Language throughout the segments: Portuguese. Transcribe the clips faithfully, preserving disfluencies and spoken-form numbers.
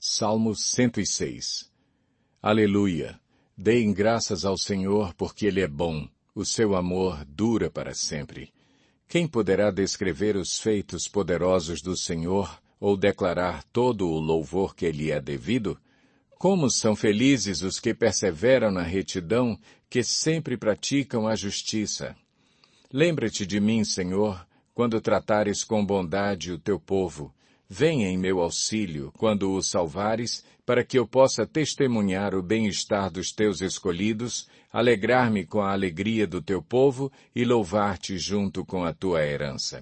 Salmo cento e seis. Aleluia! Deem graças ao Senhor, porque Ele é bom. O seu amor dura para sempre. Quem poderá descrever os feitos poderosos do Senhor ou declarar todo o louvor que lhe é devido? Como são felizes os que perseveram na retidão, que sempre praticam a justiça. Lembra-te de mim, Senhor, quando tratares com bondade o teu povo. Venha em meu auxílio, quando o salvares, para que eu possa testemunhar o bem-estar dos teus escolhidos, alegrar-me com a alegria do teu povo e louvar-te junto com a tua herança.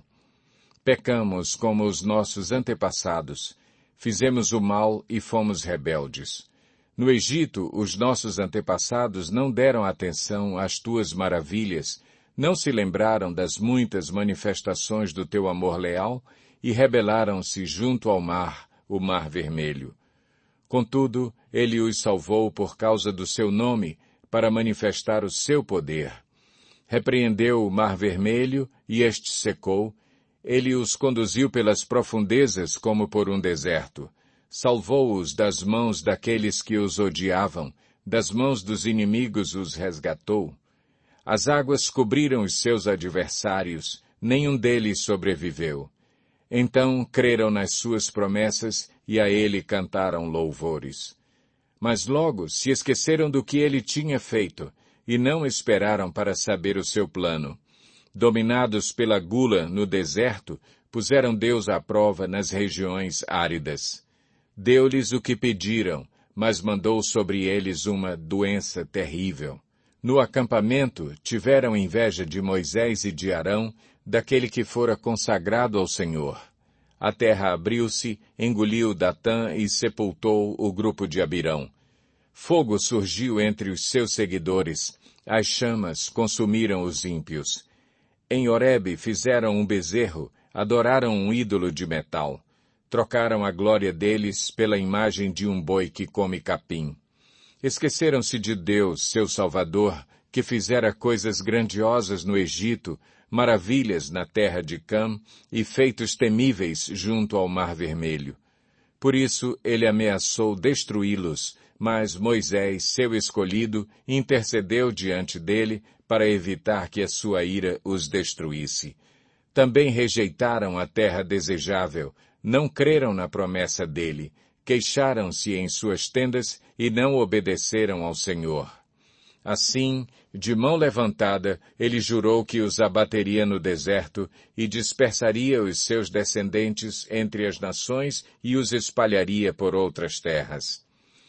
Pecamos como os nossos antepassados. Fizemos o mal e fomos rebeldes. No Egito, os nossos antepassados não deram atenção às tuas maravilhas, não se lembraram das muitas manifestações do teu amor leal e rebelaram-se junto ao mar, o Mar Vermelho. Contudo, ele os salvou por causa do seu nome, para manifestar o seu poder. Repreendeu o Mar Vermelho e este secou. Ele os conduziu pelas profundezas como por um deserto. Salvou-os das mãos daqueles que os odiavam, das mãos dos inimigos os resgatou. As águas cobriram os seus adversários, nenhum deles sobreviveu. Então creram nas suas promessas e a ele cantaram louvores. Mas logo se esqueceram do que ele tinha feito e não esperaram para saber o seu plano. Dominados pela gula no deserto, puseram Deus à prova nas regiões áridas. Deu-lhes o que pediram, mas mandou sobre eles uma doença terrível. No acampamento, tiveram inveja de Moisés e de Arão, daquele que fora consagrado ao Senhor. A terra abriu-se, engoliu Datã e sepultou o grupo de Abirão. Fogo surgiu entre os seus seguidores, as chamas consumiram os ímpios. Em Horebe fizeram um bezerro, adoraram um ídolo de metal. Trocaram a glória deles pela imagem de um boi que come capim. Esqueceram-se de Deus, seu Salvador, que fizera coisas grandiosas no Egito, maravilhas na terra de Cam e feitos temíveis junto ao Mar Vermelho. Por isso ele ameaçou destruí-los, mas Moisés, seu escolhido, intercedeu diante dele para evitar que a sua ira os destruísse. Também rejeitaram a terra desejável, não creram na promessa dele, queixaram-se em suas tendas e não obedeceram ao Senhor. Assim, de mão levantada, ele jurou que os abateria no deserto e dispersaria os seus descendentes entre as nações e os espalharia por outras terras.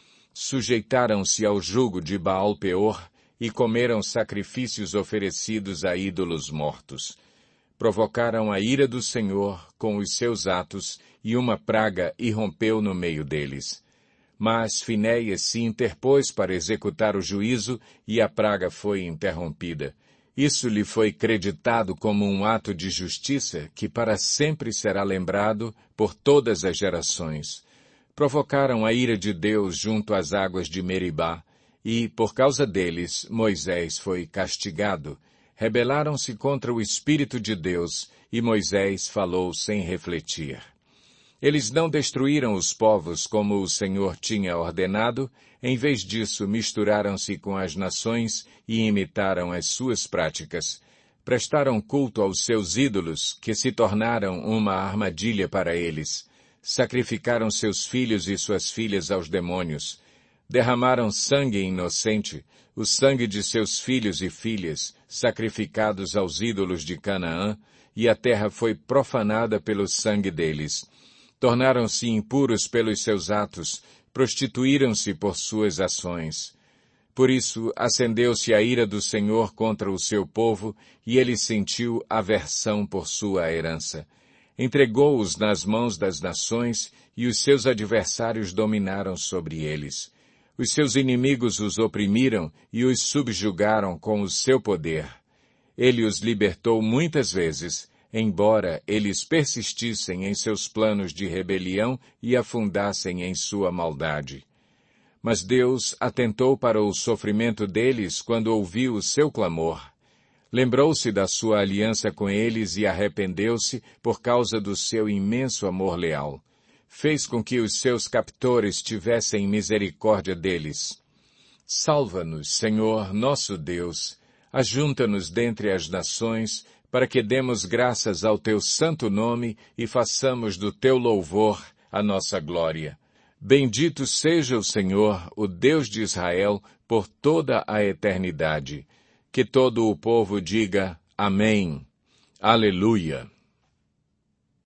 Sujeitaram-se ao jugo de Baal-Peor e comeram sacrifícios oferecidos a ídolos mortos. Provocaram a ira do Senhor com os seus atos e uma praga irrompeu no meio deles. Mas Finéias se interpôs para executar o juízo e a praga foi interrompida. Isso lhe foi creditado como um ato de justiça que para sempre será lembrado por todas as gerações. Provocaram a ira de Deus junto às águas de Meribá e, por causa deles, Moisés foi castigado. Rebelaram-se contra o Espírito de Deus e Moisés falou sem refletir. Eles não destruíram os povos como o Senhor tinha ordenado, em vez disso misturaram-se com as nações e imitaram as suas práticas. Prestaram culto aos seus ídolos, que se tornaram uma armadilha para eles. Sacrificaram seus filhos e suas filhas aos demônios. Derramaram sangue inocente, o sangue de seus filhos e filhas, sacrificados aos ídolos de Canaã, e a terra foi profanada pelo sangue deles. Tornaram-se impuros pelos seus atos, prostituíram-se por suas ações. Por isso, acendeu-se a ira do Senhor contra o seu povo, e ele sentiu aversão por sua herança. Entregou-os nas mãos das nações, e os seus adversários dominaram sobre eles. Os seus inimigos os oprimiram e os subjugaram com o seu poder. Ele os libertou muitas vezes, embora eles persistissem em seus planos de rebelião e afundassem em sua maldade. Mas Deus atentou para o sofrimento deles quando ouviu o seu clamor. Lembrou-se da sua aliança com eles e arrependeu-se por causa do seu imenso amor leal. fez com que os seus captores tivessem misericórdia deles. Salva-nos, Senhor, nosso Deus, ajunta-nos dentre as nações, para que demos graças ao teu santo nome e façamos do teu louvor a nossa glória. Bendito seja o Senhor, o Deus de Israel, por toda a eternidade. Que todo o povo diga Amém. Aleluia.